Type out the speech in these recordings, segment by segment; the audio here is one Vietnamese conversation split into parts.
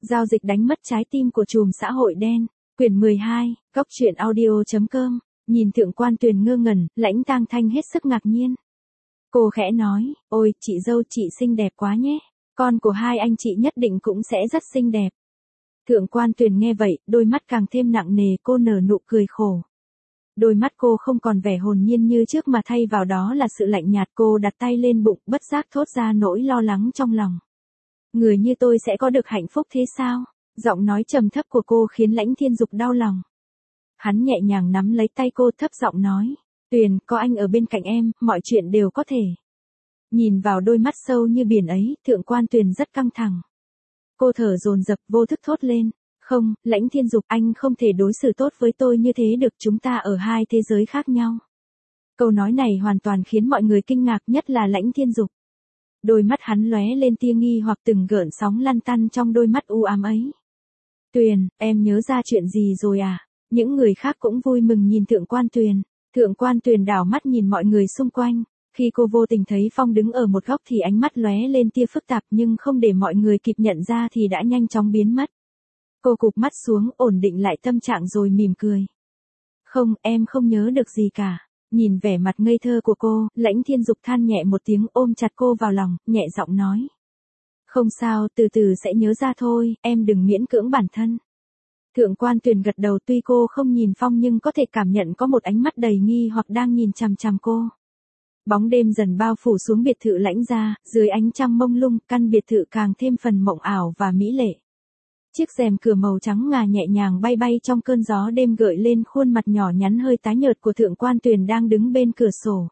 Giao dịch đánh mất trái tim của trùm xã hội đen. Quyển 12, Góc truyện audio.com. Nhìn Thượng Quan Tuyền ngơ ngẩn, Lãnh Tang Thanh hết sức ngạc nhiên. Cô khẽ nói, ôi, chị dâu chị xinh đẹp quá nhé. Con của hai anh chị nhất định cũng sẽ rất xinh đẹp. Thượng Quan Tuyền nghe vậy, đôi mắt càng thêm nặng nề, cô nở nụ cười khổ. Đôi mắt cô không còn vẻ hồn nhiên như trước mà thay vào đó là sự lạnh nhạt. Cô đặt tay lên bụng, bất giác thốt ra nỗi lo lắng trong lòng. Người như tôi sẽ có được hạnh phúc thế sao? Giọng nói trầm thấp của cô khiến Lãnh Thiên Dục đau lòng. Hắn nhẹ nhàng nắm lấy tay cô, thấp giọng nói. Tuyền, có anh ở bên cạnh em, mọi chuyện đều có thể. Nhìn vào đôi mắt sâu như biển ấy, Thượng Quan Tuyền rất căng thẳng. Cô thở dồn dập, vô thức thốt lên. Không, Lãnh Thiên Dục, anh không thể đối xử tốt với tôi như thế được, chúng ta ở hai thế giới khác nhau. Câu nói này hoàn toàn khiến mọi người kinh ngạc, nhất là Lãnh Thiên Dục. Đôi mắt hắn lóe lên tia nghi hoặc, từng gợn sóng lăn tăn trong đôi mắt u ám ấy. Tuyền, em nhớ ra chuyện gì rồi à? Những người khác cũng vui mừng nhìn Thượng Quan Tuyền. Thượng Quan Tuyền đảo mắt nhìn mọi người xung quanh. Khi cô vô tình thấy Phong đứng ở một góc thì ánh mắt lóe lên tia phức tạp, nhưng không để mọi người kịp nhận ra thì đã nhanh chóng biến mất. Cô cụp mắt xuống, ổn định lại tâm trạng rồi mỉm cười. Không, em không nhớ được gì cả. Nhìn vẻ mặt ngây thơ của cô, Lãnh Thiên Dục than nhẹ một tiếng, ôm chặt cô vào lòng, nhẹ giọng nói. Không sao, từ từ sẽ nhớ ra thôi, em đừng miễn cưỡng bản thân. Thượng Quan Tuyền gật đầu, tuy cô không nhìn Phong nhưng có thể cảm nhận có một ánh mắt đầy nghi hoặc đang nhìn chằm chằm cô. Bóng đêm dần bao phủ xuống biệt thự Lãnh gia, dưới ánh trăng mông lung, căn biệt thự càng thêm phần mộng ảo và mỹ lệ. Chiếc rèm cửa màu trắng ngà nhẹ nhàng bay bay trong cơn gió đêm, gợi lên khuôn mặt nhỏ nhắn hơi tái nhợt của Thượng Quan Tuyền đang đứng bên cửa sổ.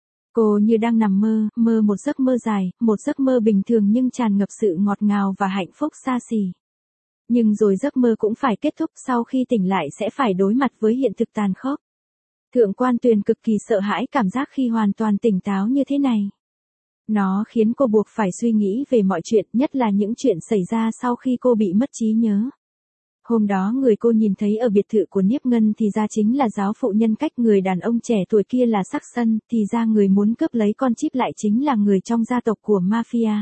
Cô như đang nằm mơ một giấc mơ dài, một giấc mơ bình thường nhưng tràn ngập sự ngọt ngào và hạnh phúc xa xỉ. Nhưng rồi giấc mơ cũng phải kết thúc, sau khi tỉnh lại sẽ phải đối mặt với hiện thực tàn khốc. Thượng Quan Tuyền cực kỳ sợ hãi cảm giác khi hoàn toàn tỉnh táo như thế này. Nó khiến cô buộc phải suy nghĩ về mọi chuyện, nhất là những chuyện xảy ra sau khi cô bị mất trí nhớ. Hôm đó người cô nhìn thấy ở biệt thự của Niếp Ngân thì ra chính là giáo phụ nhân cách, người đàn ông trẻ tuổi kia là Sắc Sân, thì ra người muốn cướp lấy con chip lại chính là người trong gia tộc của mafia.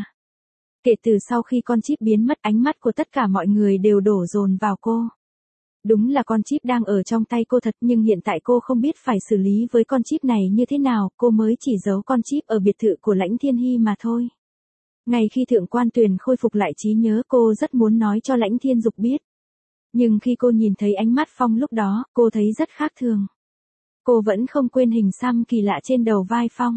Kể từ sau khi con chip biến mất, ánh mắt của tất cả mọi người đều đổ dồn vào cô. Đúng là con chip đang ở trong tay cô thật, nhưng hiện tại cô không biết phải xử lý với con chip này như thế nào, cô mới chỉ giấu con chip ở biệt thự của Lãnh Thiên Hy mà thôi. Ngay khi Thượng Quan Tuyền khôi phục lại trí nhớ, cô rất muốn nói cho Lãnh Thiên Dục biết. Nhưng khi cô nhìn thấy ánh mắt Phong lúc đó, cô thấy rất khác thường. Cô vẫn không quên hình xăm kỳ lạ trên đầu vai Phong.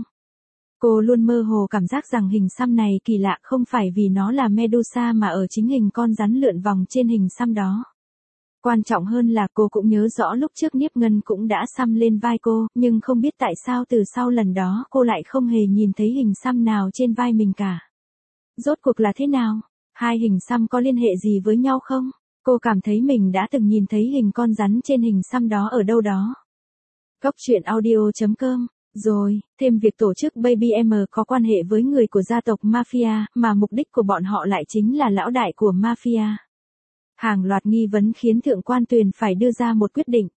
Cô luôn mơ hồ cảm giác rằng hình xăm này kỳ lạ không phải vì nó là Medusa mà ở chính hình con rắn lượn vòng trên hình xăm đó. Quan trọng hơn là cô cũng nhớ rõ lúc trước Niếp Ngân cũng đã xăm lên vai cô, nhưng không biết tại sao từ sau lần đó cô lại không hề nhìn thấy hình xăm nào trên vai mình cả. Rốt cuộc là thế nào? Hai hình xăm có liên hệ gì với nhau không? Cô cảm thấy mình đã từng nhìn thấy hình con rắn trên hình xăm đó ở đâu đó. Góc truyện audio.com. Rồi, thêm việc tổ chức Baby M có quan hệ với người của gia tộc Mafia, mà mục đích của bọn họ lại chính là lão đại của Mafia. Hàng loạt nghi vấn khiến Thượng Quan Tuyền phải đưa ra một quyết định.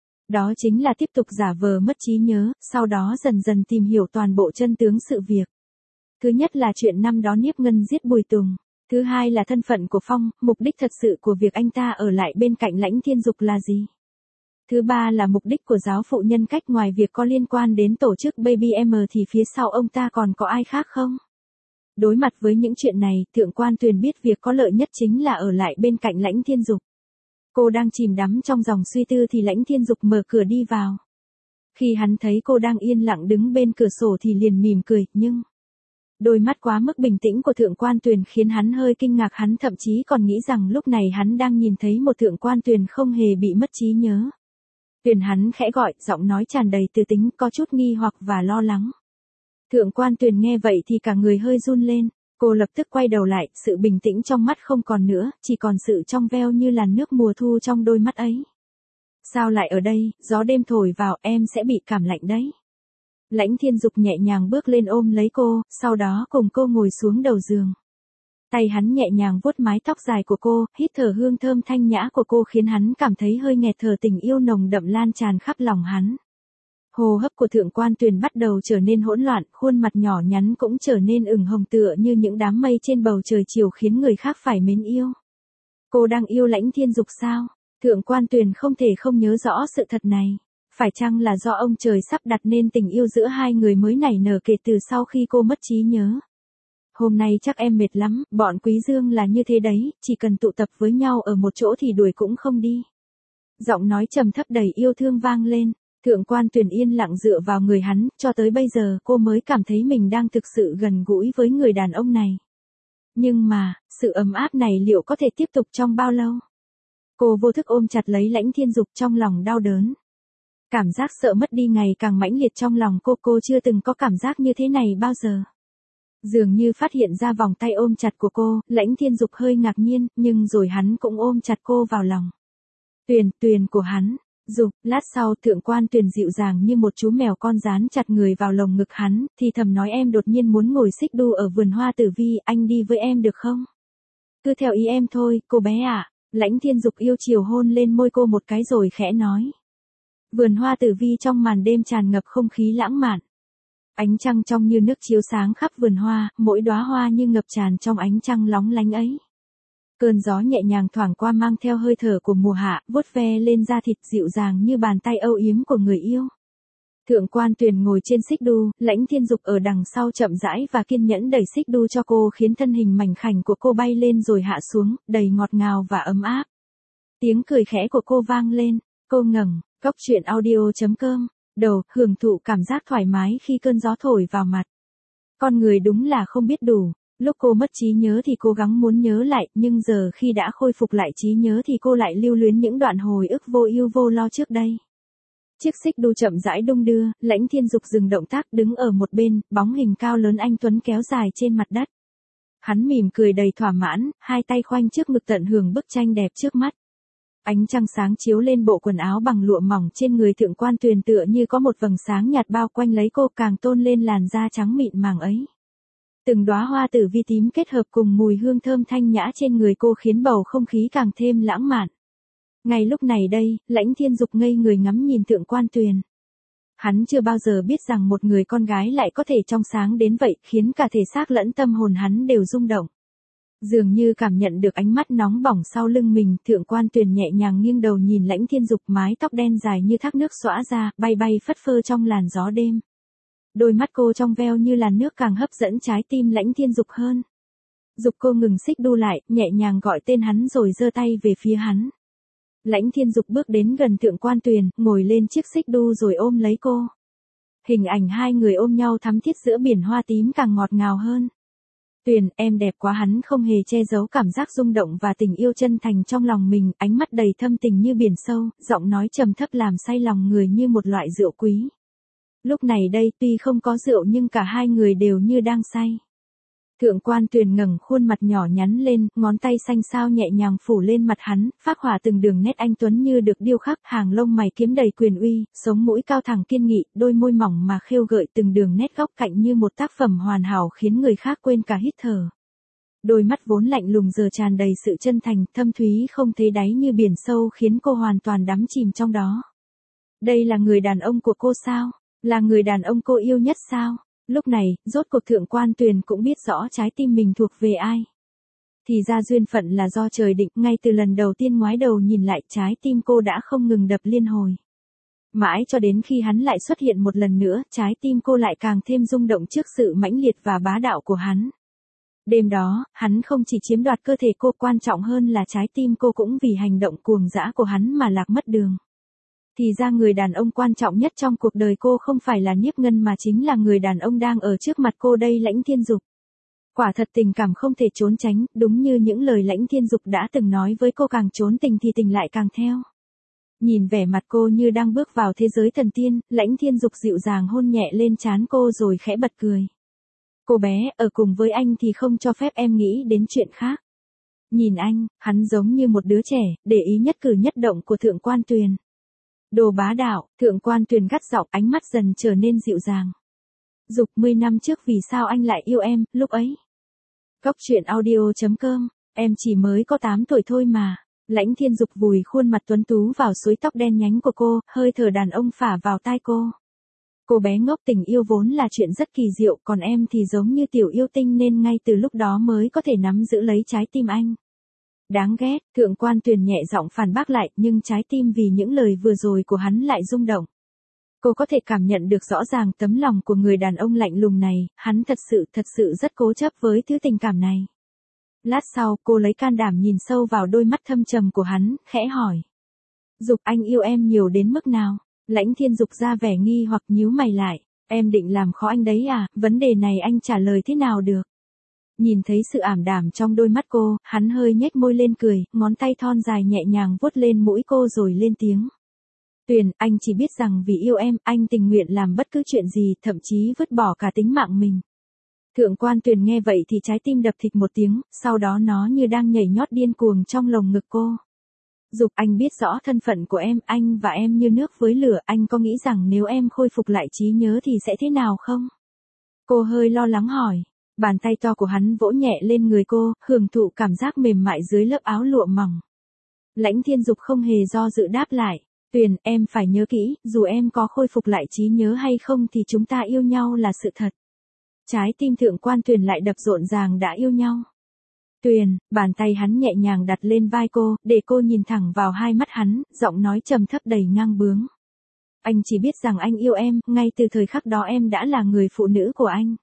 Đó chính là tiếp tục giả vờ mất trí nhớ, sau đó dần dần tìm hiểu toàn bộ chân tướng sự việc. Thứ nhất là chuyện năm đó Niếp Ngân giết Bùi Tùng. Thứ hai là thân phận của Phong, mục đích thật sự của việc anh ta ở lại bên cạnh Lãnh Thiên Dục là gì. Thứ ba là mục đích của giáo phụ nhân cách, ngoài việc có liên quan đến tổ chức Baby M thì phía sau ông ta còn có ai khác không? Đối mặt với những chuyện này, Thượng Quan Tuyền biết việc có lợi nhất chính là ở lại bên cạnh Lãnh Thiên Dục. Cô đang chìm đắm trong dòng suy tư thì Lãnh Thiên Dục mở cửa đi vào. Khi hắn thấy cô đang yên lặng đứng bên cửa sổ thì liền mỉm cười, nhưng đôi mắt quá mức bình tĩnh của Thượng Quan Tuyền khiến hắn hơi kinh ngạc, hắn thậm chí còn nghĩ rằng lúc này hắn đang nhìn thấy một Thượng Quan Tuyền không hề bị mất trí nhớ. Tuyền, hắn khẽ gọi, giọng nói tràn đầy từ tính, có chút nghi hoặc và lo lắng. Thượng Quan Tuyền nghe vậy thì cả người hơi run lên, cô lập tức quay đầu lại, sự bình tĩnh trong mắt không còn nữa, chỉ còn sự trong veo như làn nước mùa thu trong đôi mắt ấy. Sao lại ở đây, gió đêm thổi vào, em sẽ bị cảm lạnh đấy. Lãnh Thiên Dục nhẹ nhàng bước lên ôm lấy cô, sau đó cùng cô ngồi xuống đầu giường. Tay hắn nhẹ nhàng vuốt mái tóc dài của cô, hít thở hương thơm thanh nhã của cô khiến hắn cảm thấy hơi nghẹt thở, tình yêu nồng đậm lan tràn khắp lòng hắn. Hô hấp của Thượng Quan Tuyền bắt đầu trở nên hỗn loạn, khuôn mặt nhỏ nhắn cũng trở nên ửng hồng tựa như những đám mây trên bầu trời chiều khiến người khác phải mến yêu. Cô đang yêu Lãnh Thiên Dục sao? Thượng quan Tuyền không thể không nhớ rõ sự thật này. Phải chăng là do ông trời sắp đặt nên tình yêu giữa hai người mới nảy nở kể từ sau khi cô mất trí nhớ? Hôm nay chắc em mệt lắm, bọn Quý Dương là như thế đấy, chỉ cần tụ tập với nhau ở một chỗ thì đuổi cũng không đi. Giọng nói trầm thấp đầy yêu thương vang lên, Thượng quan Tuyền yên lặng dựa vào người hắn, cho tới bây giờ cô mới cảm thấy mình đang thực sự gần gũi với người đàn ông này. Nhưng mà, sự ấm áp này liệu có thể tiếp tục trong bao lâu? Cô vô thức ôm chặt lấy Lãnh Thiên Dục trong lòng đau đớn. Cảm giác sợ mất đi ngày càng mãnh liệt trong lòng cô chưa từng có cảm giác như thế này bao giờ. Dường như phát hiện ra vòng tay ôm chặt của cô, Lãnh Thiên Dục hơi ngạc nhiên, nhưng rồi hắn cũng ôm chặt cô vào lòng. Tuyền của hắn. Dục, lát sau Thượng quan Tuyền dịu dàng như một chú mèo con dán chặt người vào lồng ngực hắn, thì thầm nói em đột nhiên muốn ngồi xích đu ở vườn hoa tử vi, anh đi với em được không? Cứ theo ý em thôi, cô bé ạ. Lãnh Thiên Dục yêu chiều hôn lên môi cô một cái rồi khẽ nói. Vườn hoa tử vi trong màn đêm tràn ngập không khí lãng mạn. Ánh trăng trong như nước chiếu sáng khắp vườn hoa, mỗi đóa hoa như ngập tràn trong ánh trăng lóng lánh ấy. Cơn gió nhẹ nhàng thoảng qua mang theo hơi thở của mùa hạ, vuốt ve lên da thịt dịu dàng như bàn tay âu yếm của người yêu. Thượng quan Tuyền ngồi trên xích đu, Lãnh Thiên Dục ở đằng sau chậm rãi và kiên nhẫn đẩy xích đu cho cô khiến thân hình mảnh khảnh của cô bay lên rồi hạ xuống, đầy ngọt ngào và ấm áp. Tiếng cười khẽ của cô vang lên, cô ngẩng, Góc truyện audio.com, đầu, hưởng thụ cảm giác thoải mái khi cơn gió thổi vào mặt. Con người đúng là không biết đủ. Lúc cô mất trí nhớ thì cố gắng muốn nhớ lại, nhưng giờ khi đã khôi phục lại trí nhớ thì cô lại lưu luyến những đoạn hồi ức vô ưu vô lo trước đây. Chiếc xích đu chậm rãi đung đưa, Lãnh Thiên Dục dừng động tác đứng ở một bên, bóng hình cao lớn anh tuấn kéo dài trên mặt đất. Hắn mỉm cười đầy thỏa mãn, hai tay khoanh trước ngực tận hưởng bức tranh đẹp trước mắt. Ánh trăng sáng chiếu lên bộ quần áo bằng lụa mỏng trên người Thượng quan Tuyền tựa như có một vầng sáng nhạt bao quanh lấy cô, càng tôn lên làn da trắng mịn màng ấy. Từng đóa hoa tử vi tím kết hợp cùng mùi hương thơm thanh nhã trên người cô khiến bầu không khí càng thêm lãng mạn. Ngay lúc này đây, Lãnh Thiên Dục ngây người ngắm nhìn Thượng quan Tuyền. Hắn chưa bao giờ biết rằng một người con gái lại có thể trong sáng đến vậy, khiến cả thể xác lẫn tâm hồn hắn đều rung động. Dường như cảm nhận được ánh mắt nóng bỏng sau lưng mình, Thượng quan Tuyền nhẹ nhàng nghiêng đầu nhìn Lãnh Thiên Dục, mái tóc đen dài như thác nước xõa ra, bay bay phất phơ trong làn gió đêm. Đôi mắt cô trong veo như làn nước càng hấp dẫn trái tim Lãnh Thiên Dục hơn. Dục cô ngừng xích đu lại, nhẹ nhàng gọi tên hắn rồi giơ tay về phía hắn. Lãnh Thiên Dục bước đến gần Thượng quan Tuyền, ngồi lên chiếc xích đu rồi ôm lấy cô. Hình ảnh hai người ôm nhau thắm thiết giữa biển hoa tím càng ngọt ngào hơn. Tuyền, em đẹp quá, hắn không hề che giấu cảm giác rung động và tình yêu chân thành trong lòng mình, ánh mắt đầy thâm tình như biển sâu, giọng nói trầm thấp làm say lòng người như một loại rượu quý. Lúc này đây tuy không có rượu nhưng cả hai người đều như đang say. Thượng quan Tuyền ngẩng khuôn mặt nhỏ nhắn lên, ngón tay xanh xao nhẹ nhàng phủ lên mặt hắn, phác họa từng đường nét anh tuấn như được điêu khắc, hàng lông mày kiếm đầy quyền uy, sống mũi cao thẳng kiên nghị, đôi môi mỏng mà khêu gợi từng đường nét góc cạnh như một tác phẩm hoàn hảo khiến người khác quên cả hít thở. Đôi mắt vốn lạnh lùng giờ tràn đầy sự chân thành, thâm thúy không thấy đáy như biển sâu khiến cô hoàn toàn đắm chìm trong đó. Đây là người đàn ông của cô sao? Là người đàn ông cô yêu nhất sao? Lúc này, rốt cuộc Thượng quan Tuyền cũng biết rõ trái tim mình thuộc về ai. Thì ra duyên phận là do trời định, ngay từ lần đầu tiên ngoái đầu nhìn lại trái tim cô đã không ngừng đập liên hồi. Mãi cho đến khi hắn lại xuất hiện một lần nữa, trái tim cô lại càng thêm rung động trước sự mãnh liệt và bá đạo của hắn. Đêm đó, hắn không chỉ chiếm đoạt cơ thể cô, quan trọng hơn là trái tim cô cũng vì hành động cuồng dã của hắn mà lạc mất đường. Thì ra người đàn ông quan trọng nhất trong cuộc đời cô không phải là Niếp Ngân mà chính là người đàn ông đang ở trước mặt cô đây, Lãnh Thiên Dục. Quả thật tình cảm không thể trốn tránh, đúng như những lời Lãnh Thiên Dục đã từng nói với cô, càng trốn tình thì tình lại càng theo. Nhìn vẻ mặt cô như đang bước vào thế giới thần tiên, Lãnh Thiên Dục dịu dàng hôn nhẹ lên trán cô rồi khẽ bật cười. Cô bé, ở cùng với anh thì không cho phép em nghĩ đến chuyện khác. Nhìn anh, hắn giống như một đứa trẻ, để ý nhất cử nhất động của Thượng quan Tuyền. Đồ bá đạo, Thượng quan Tuyền gắt giọng, ánh mắt dần trở nên dịu dàng. Dục, 10 năm trước vì sao anh lại yêu em, lúc ấy? Góc truyện audio.com, em chỉ mới có 8 tuổi thôi mà. Lãnh Thiên Dục vùi khuôn mặt tuấn tú vào suối tóc đen nhánh của cô, hơi thở đàn ông phả vào tai cô. Cô bé ngốc, tình yêu vốn là chuyện rất kỳ diệu, còn em thì giống như tiểu yêu tinh nên ngay từ lúc đó mới có thể nắm giữ lấy trái tim anh. Đáng ghét, Thượng quan Tuyền nhẹ giọng phản bác lại, nhưng trái tim vì những lời vừa rồi của hắn lại rung động. Cô có thể cảm nhận được rõ ràng tấm lòng của người đàn ông lạnh lùng này, hắn thật sự rất cố chấp với thứ tình cảm này. Lát sau, cô lấy can đảm nhìn sâu vào đôi mắt thâm trầm của hắn, khẽ hỏi. Dục, anh yêu em nhiều đến mức nào? Lãnh Thiên Dục ra vẻ nghi hoặc nhíu mày lại. Em định làm khó anh đấy à, vấn đề này anh trả lời thế nào được? Nhìn thấy sự ảm đạm trong đôi mắt cô, hắn hơi nhếch môi lên cười, ngón tay thon dài nhẹ nhàng vuốt lên mũi cô rồi lên tiếng. Tuyền, anh chỉ biết rằng vì yêu em, anh tình nguyện làm bất cứ chuyện gì, thậm chí vứt bỏ cả tính mạng mình. Thượng quan Tuyền nghe vậy thì trái tim đập thịch một tiếng, sau đó nó như đang nhảy nhót điên cuồng trong lồng ngực cô. Dục, anh biết rõ thân phận của em, anh và em như nước với lửa, anh có nghĩ rằng nếu em khôi phục lại trí nhớ thì sẽ thế nào không? Cô hơi lo lắng hỏi. Bàn tay to của hắn vỗ nhẹ lên người cô, hưởng thụ cảm giác mềm mại dưới lớp áo lụa mỏng. Lãnh Thiên Dục không hề do dự đáp lại. Tuyền, em phải nhớ kỹ, dù em có khôi phục lại trí nhớ hay không thì chúng ta yêu nhau là sự thật. Trái tim Thượng quan Tuyền lại đập rộn ràng, đã yêu nhau. Tuyền, bàn tay hắn nhẹ nhàng đặt lên vai cô, để cô nhìn thẳng vào hai mắt hắn, giọng nói trầm thấp đầy ngang bướng. Anh chỉ biết rằng anh yêu em, ngay từ thời khắc đó em đã là người phụ nữ của anh.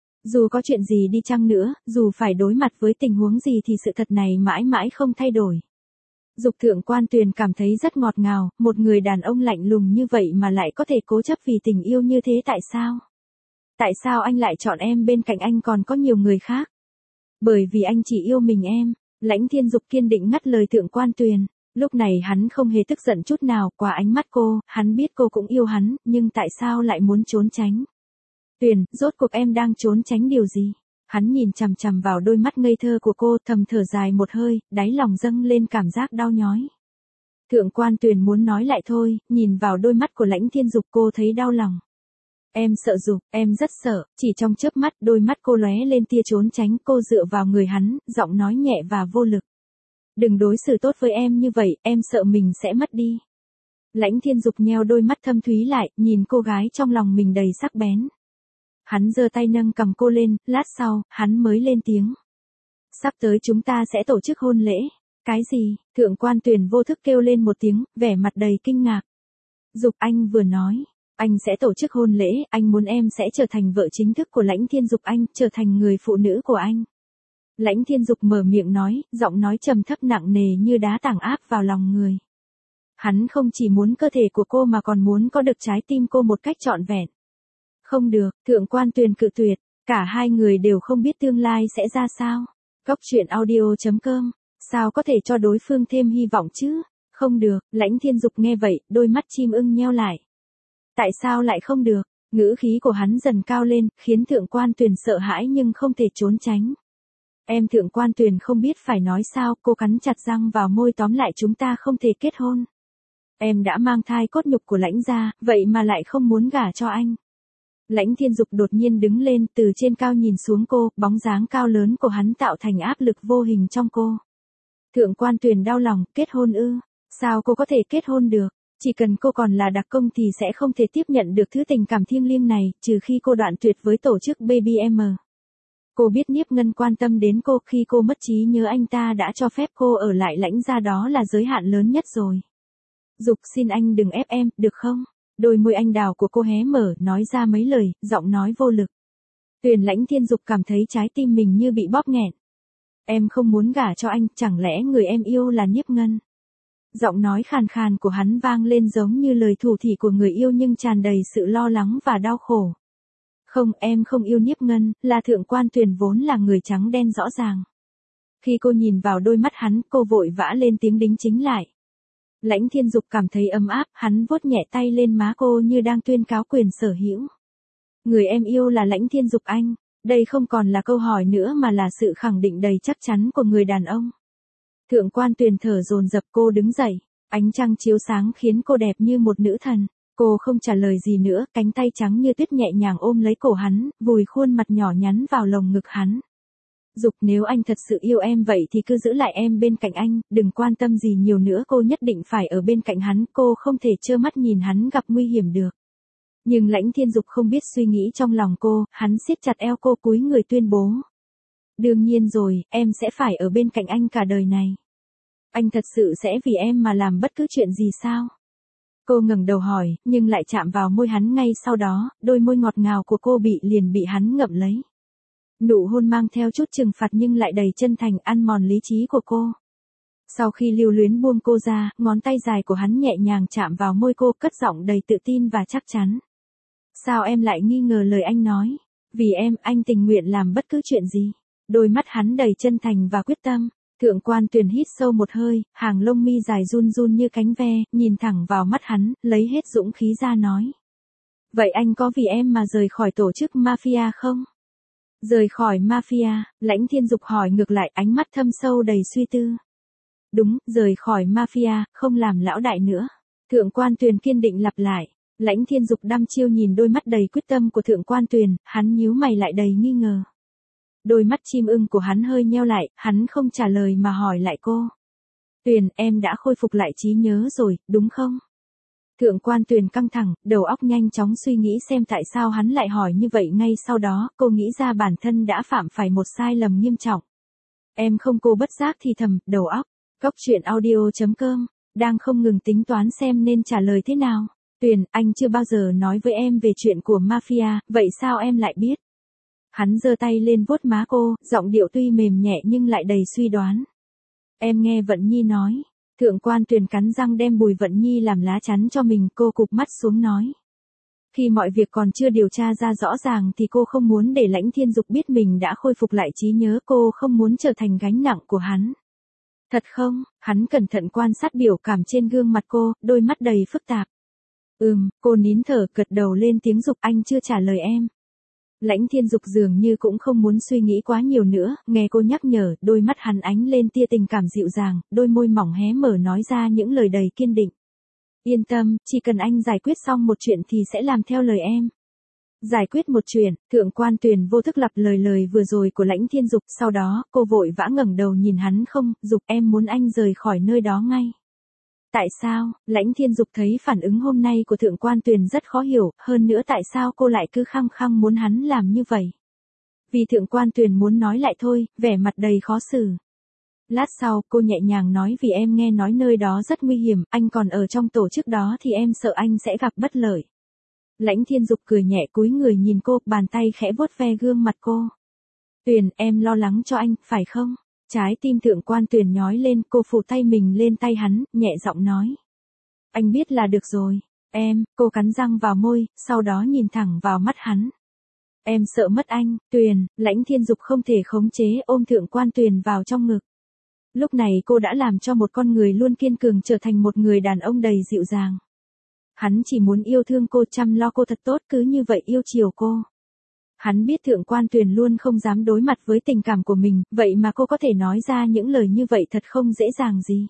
Dù có chuyện gì đi chăng nữa, dù phải đối mặt với tình huống gì thì sự thật này mãi mãi không thay đổi. Dục, Thượng quan Tuyền cảm thấy rất ngọt ngào, một người đàn ông lạnh lùng như vậy mà lại có thể cố chấp vì tình yêu như thế, tại sao? Tại sao anh lại chọn em, bên cạnh anh còn có nhiều người khác? Bởi vì anh chỉ yêu mình em. Lãnh Thiên Dục kiên định ngắt lời Thượng quan Tuyền. Lúc này hắn không hề tức giận chút nào, qua ánh mắt cô, hắn biết cô cũng yêu hắn, nhưng tại sao lại muốn trốn tránh? Tuyền, rốt cuộc em đang trốn tránh điều gì? Hắn nhìn chằm chằm vào đôi mắt ngây thơ của cô, thầm thở dài một hơi, đáy lòng dâng lên cảm giác đau nhói. Thượng quan Tuyền muốn nói lại thôi, nhìn vào đôi mắt của Lãnh Thiên Dục cô thấy đau lòng. Em sợ Dục, em rất sợ, chỉ trong chớp mắt đôi mắt cô lóe lên tia trốn tránh, cô dựa vào người hắn, giọng nói nhẹ và vô lực. Đừng đối xử tốt với em như vậy, em sợ mình sẽ mất đi. Lãnh Thiên Dục nheo đôi mắt thâm thúy lại, nhìn cô gái trong lòng mình đầy sắc bén. Hắn giơ tay nâng cầm cô lên, lát sau, hắn mới lên tiếng. Sắp tới chúng ta sẽ tổ chức hôn lễ. Cái gì? Thượng quan Tuyền vô thức kêu lên một tiếng, vẻ mặt đầy kinh ngạc. Dục, anh vừa nói. Anh sẽ tổ chức hôn lễ, anh muốn em sẽ trở thành vợ chính thức của Lãnh Thiên Dục, anh, trở thành người phụ nữ của anh. Lãnh Thiên Dục mở miệng nói, giọng nói trầm thấp nặng nề như đá tảng áp vào lòng người. Hắn không chỉ muốn cơ thể của cô mà còn muốn có được trái tim cô một cách trọn vẹn. Không được, Thượng quan Tuyền cự tuyệt, cả hai người đều không biết tương lai sẽ ra sao. Góc truyện audio.com, sao có thể cho đối phương thêm hy vọng chứ? Không được, Lãnh Thiên Dục nghe vậy, đôi mắt chim ưng nheo lại. Tại sao lại không được? Ngữ khí của hắn dần cao lên, khiến Thượng quan Tuyền sợ hãi nhưng không thể trốn tránh. Em, Thượng quan Tuyền không biết phải nói sao, cô cắn chặt răng vào môi, tóm lại chúng ta không thể kết hôn. Em đã mang thai cốt nhục của Lãnh gia, vậy mà lại không muốn gả cho anh. Lãnh Thiên Dục đột nhiên đứng lên, từ trên cao nhìn xuống cô, bóng dáng cao lớn của hắn tạo thành áp lực vô hình trong cô. Thượng quan Tuyền đau lòng, kết hôn ư? Sao cô có thể kết hôn được? Chỉ cần cô còn là đặc công thì sẽ không thể tiếp nhận được thứ tình cảm thiêng liêng này, trừ khi cô đoạn tuyệt với tổ chức BBM. Cô biết Niếp Ngân quan tâm đến cô, khi cô mất trí nhớ anh ta đã cho phép cô ở lại Lãnh gia, đó là giới hạn lớn nhất rồi. Dục, xin anh đừng ép em, được không? Đôi môi anh đào của cô hé mở, nói ra mấy lời, giọng nói vô lực. Tuyền, Lãnh Thiên Dục cảm thấy trái tim mình như bị bóp nghẹn. Em không muốn gả cho anh, chẳng lẽ người em yêu là Niếp Ngân? Giọng nói khàn khàn của hắn vang lên giống như lời thủ thỉ của người yêu nhưng tràn đầy sự lo lắng và đau khổ. Không, em không yêu Niếp Ngân, là Thượng quan Tuyền vốn là người trắng đen rõ ràng. Khi cô nhìn vào đôi mắt hắn, cô vội vã lên tiếng đính chính lại. Lãnh Thiên Dục cảm thấy ấm áp, hắn vuốt nhẹ tay lên má cô như đang tuyên cáo quyền sở hữu. Người em yêu là Lãnh Thiên Dục anh, đây không còn là câu hỏi nữa mà là sự khẳng định đầy chắc chắn của người đàn ông. Thượng quan Tuyền thở dồn dập, cô đứng dậy, ánh trăng chiếu sáng khiến cô đẹp như một nữ thần. Cô không trả lời gì nữa, cánh tay trắng như tuyết nhẹ nhàng ôm lấy cổ hắn, vùi khuôn mặt nhỏ nhắn vào lồng ngực hắn. Dục, nếu anh thật sự yêu em vậy thì cứ giữ lại em bên cạnh anh, đừng quan tâm gì nhiều nữa, cô nhất định phải ở bên cạnh hắn, cô không thể trơ mắt nhìn hắn gặp nguy hiểm được. Nhưng Lãnh Thiên Dục không biết suy nghĩ trong lòng cô, hắn siết chặt eo cô, cúi người tuyên bố. Đương nhiên rồi, em sẽ phải ở bên cạnh anh cả đời này. Anh thật sự sẽ vì em mà làm bất cứ chuyện gì sao? Cô ngẩng đầu hỏi, nhưng lại chạm vào môi hắn ngay sau đó, đôi môi ngọt ngào của cô liền bị hắn ngậm lấy. Nụ hôn mang theo chút trừng phạt nhưng lại đầy chân thành ăn mòn lý trí của cô. Sau khi lưu luyến buông cô ra, ngón tay dài của hắn nhẹ nhàng chạm vào môi cô, cất giọng đầy tự tin và chắc chắn. Sao em lại nghi ngờ lời anh nói? Vì em, anh tình nguyện làm bất cứ chuyện gì. Đôi mắt hắn đầy chân thành và quyết tâm. Thượng quan Tuyền hít sâu một hơi, hàng lông mi dài run run như cánh ve, nhìn thẳng vào mắt hắn, lấy hết dũng khí ra nói. Vậy anh có vì em mà rời khỏi tổ chức mafia không? Rời khỏi mafia, Lãnh Thiên Dục hỏi ngược lại, ánh mắt thâm sâu đầy suy tư. Đúng, rời khỏi mafia, không làm lão đại nữa. Thượng quan Tuyền kiên định lặp lại. Lãnh Thiên Dục đăm chiêu nhìn đôi mắt đầy quyết tâm của Thượng quan Tuyền, hắn nhíu mày lại đầy nghi ngờ. Đôi mắt chim ưng của hắn hơi nheo lại, hắn không trả lời mà hỏi lại cô. Tuyền, em đã khôi phục lại trí nhớ rồi, đúng không? Thượng quan Tuyền căng thẳng, đầu óc nhanh chóng suy nghĩ xem tại sao hắn lại hỏi như vậy. Ngay sau đó, cô nghĩ ra bản thân đã phạm phải một sai lầm nghiêm trọng. Em không, cô bất giác thì thầm, đầu óc. Góc truyện audio.com, đang không ngừng tính toán xem nên trả lời thế nào. Tuyền, anh chưa bao giờ nói với em về chuyện của mafia, vậy sao em lại biết? Hắn giơ tay lên vuốt má cô, giọng điệu tuy mềm nhẹ nhưng lại đầy suy đoán. Em nghe Vận Nhi nói. Thượng quan Tuyền cắn răng đem Bùi Vận Nhi làm lá chắn cho mình, cô cụp mắt xuống nói. Khi mọi việc còn chưa điều tra ra rõ ràng thì cô không muốn để Lãnh Thiên Dục biết mình đã khôi phục lại trí nhớ, cô không muốn trở thành gánh nặng của hắn. Thật không? Hắn cẩn thận quan sát biểu cảm trên gương mặt cô, đôi mắt đầy phức tạp. Cô nín thở gật đầu lên tiếng. Dục, anh chưa trả lời em. Lãnh Thiên Dục dường như cũng không muốn suy nghĩ quá nhiều nữa, nghe cô nhắc nhở, đôi mắt hắn ánh lên tia tình cảm dịu dàng, đôi môi mỏng hé mở nói ra những lời đầy kiên định. Yên tâm, chỉ cần anh giải quyết xong một chuyện thì sẽ làm theo lời em. Giải quyết một chuyện, Thượng quan Tuyền vô thức lặp lời vừa rồi của Lãnh Thiên Dục, sau đó, cô vội vã ngẩng đầu nhìn hắn. Không, Dục, em muốn anh rời khỏi nơi đó ngay. Tại sao? Lãnh Thiên Dục thấy phản ứng hôm nay của Thượng quan Tuyền rất khó hiểu, hơn nữa tại sao cô lại cứ khăng khăng muốn hắn làm như vậy? Vì Thượng quan Tuyền muốn nói lại thôi, vẻ mặt đầy khó xử. Lát sau, cô nhẹ nhàng nói, vì em nghe nói nơi đó rất nguy hiểm, anh còn ở trong tổ chức đó thì em sợ anh sẽ gặp bất lợi. Lãnh Thiên Dục cười nhẹ cúi người nhìn cô, bàn tay khẽ vuốt ve gương mặt cô. Tuyền, em lo lắng cho anh, phải không? Trái tim Thượng quan Tuyền nhói lên, cô phủ tay mình lên tay hắn, nhẹ giọng nói. Anh biết là được rồi. Cô cắn răng vào môi, sau đó nhìn thẳng vào mắt hắn. Em sợ mất anh, Tuyền. Lãnh Thiên Dục không thể khống chế ôm Thượng quan Tuyền vào trong ngực. Lúc này cô đã làm cho một con người luôn kiên cường trở thành một người đàn ông đầy dịu dàng. Hắn chỉ muốn yêu thương cô, chăm lo cô thật tốt, cứ như vậy yêu chiều cô. Hắn biết Thượng quan Tuyền luôn không dám đối mặt với tình cảm của mình, vậy mà cô có thể nói ra những lời như vậy thật không dễ dàng gì.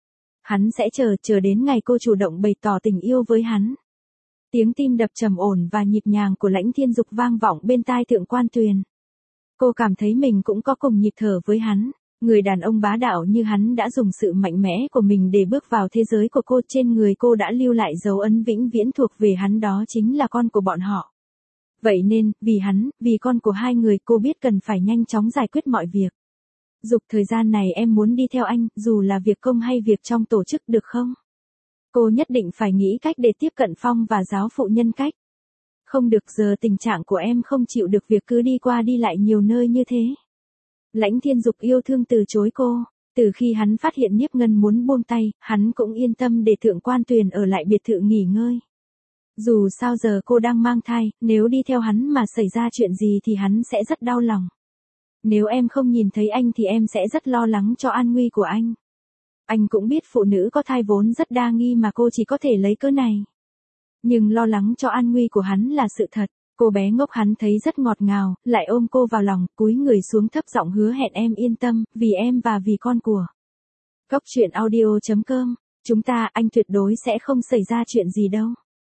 Hắn sẽ chờ đến ngày cô chủ động bày tỏ tình yêu với hắn. Tiếng tim đập trầm ổn và nhịp nhàng của Lãnh Thiên Dục vang vọng bên tai Thượng quan Tuyền. Cô cảm thấy mình cũng có cùng nhịp thở với hắn. Người đàn ông bá đạo như hắn đã dùng sự mạnh mẽ của mình để bước vào thế giới của cô, trên người cô đã lưu lại dấu ấn vĩnh viễn thuộc về hắn, đó chính là con của bọn họ. Vậy nên, vì hắn, vì con của hai người, cô biết cần phải nhanh chóng giải quyết mọi việc. Dục, thời gian này em muốn đi theo anh, dù là việc công hay việc trong tổ chức, được không? Cô nhất định phải nghĩ cách để tiếp cận Phong và giáo phụ Nhân Cách. Không được, giờ tình trạng của em không chịu được việc cứ đi qua đi lại nhiều nơi như thế. Lãnh Thiên Dục yêu thương từ chối cô. Từ khi hắn phát hiện Nhiếp Ngân muốn buông tay, hắn cũng yên tâm để Thượng quan Tuyền ở lại biệt thự nghỉ ngơi. Dù sao giờ cô đang mang thai, nếu đi theo hắn mà xảy ra chuyện gì thì hắn sẽ rất đau lòng. Nếu em không nhìn thấy anh thì em sẽ rất lo lắng cho an nguy của anh. Anh cũng biết phụ nữ có thai vốn rất đa nghi mà cô chỉ có thể lấy cớ này. Nhưng lo lắng cho an nguy của hắn là sự thật. Cô bé ngốc hắn thấy rất ngọt ngào, lại ôm cô vào lòng, cúi người xuống thấp giọng hứa hẹn, em yên tâm, vì em và vì con của. Góc truyện audio.com, chúng ta, anh tuyệt đối sẽ không xảy ra chuyện gì đâu.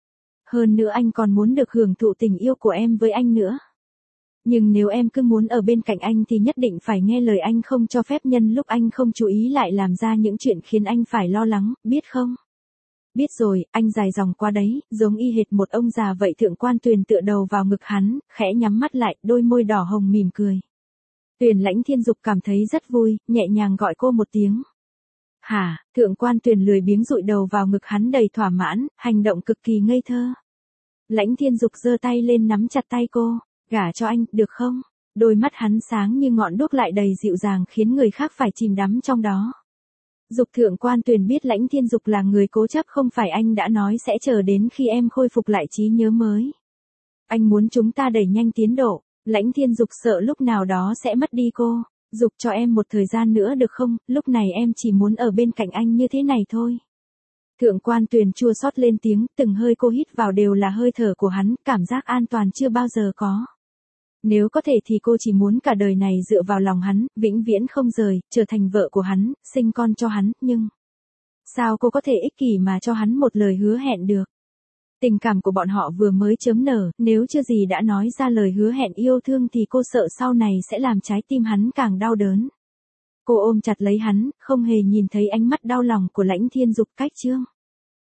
Hơn nữa anh còn muốn được hưởng thụ tình yêu của em với anh nữa. Nhưng nếu em cứ muốn ở bên cạnh anh thì nhất định phải nghe lời anh, không cho phép nhân lúc anh không chú ý lại làm ra những chuyện khiến anh phải lo lắng, biết không? Biết rồi, anh dài dòng qua đấy, giống y hệt một ông già vậy. Thượng quan Tuyền tựa đầu vào ngực hắn, khẽ nhắm mắt lại, đôi môi đỏ hồng mỉm cười. Tuyền. Lãnh Thiên Dục cảm thấy rất vui, nhẹ nhàng gọi cô một tiếng. Hả, thượng quan Tuyền lười biếng dụi đầu vào ngực hắn đầy thỏa mãn, hành động cực kỳ ngây thơ. Lãnh Thiên Dục giơ tay lên nắm chặt tay cô, gả cho anh, được không? Đôi mắt hắn sáng như ngọn đuốc lại đầy dịu dàng khiến người khác phải chìm đắm trong đó. Dục thượng quan Tuyền biết Lãnh Thiên Dục là người cố chấp, không phải anh đã nói sẽ chờ đến khi em khôi phục lại trí nhớ mới. Anh muốn chúng ta đẩy nhanh tiến độ, Lãnh Thiên Dục sợ lúc nào đó sẽ mất đi cô. Dục cho em một thời gian nữa được không, lúc này em chỉ muốn ở bên cạnh anh như thế này thôi. Thượng quan Tuyền chua xót lên tiếng, từng hơi cô hít vào đều là hơi thở của hắn, cảm giác an toàn chưa bao giờ có. Nếu có thể thì cô chỉ muốn cả đời này dựa vào lòng hắn, vĩnh viễn không rời, trở thành vợ của hắn, sinh con cho hắn, nhưng... Sao cô có thể ích kỷ mà cho hắn một lời hứa hẹn được? Tình cảm của bọn họ vừa mới chớm nở, nếu chưa gì đã nói ra lời hứa hẹn yêu thương thì cô sợ sau này sẽ làm trái tim hắn càng đau đớn. Cô ôm chặt lấy hắn, không hề nhìn thấy ánh mắt đau lòng của Lãnh Thiên Dục. Cách chương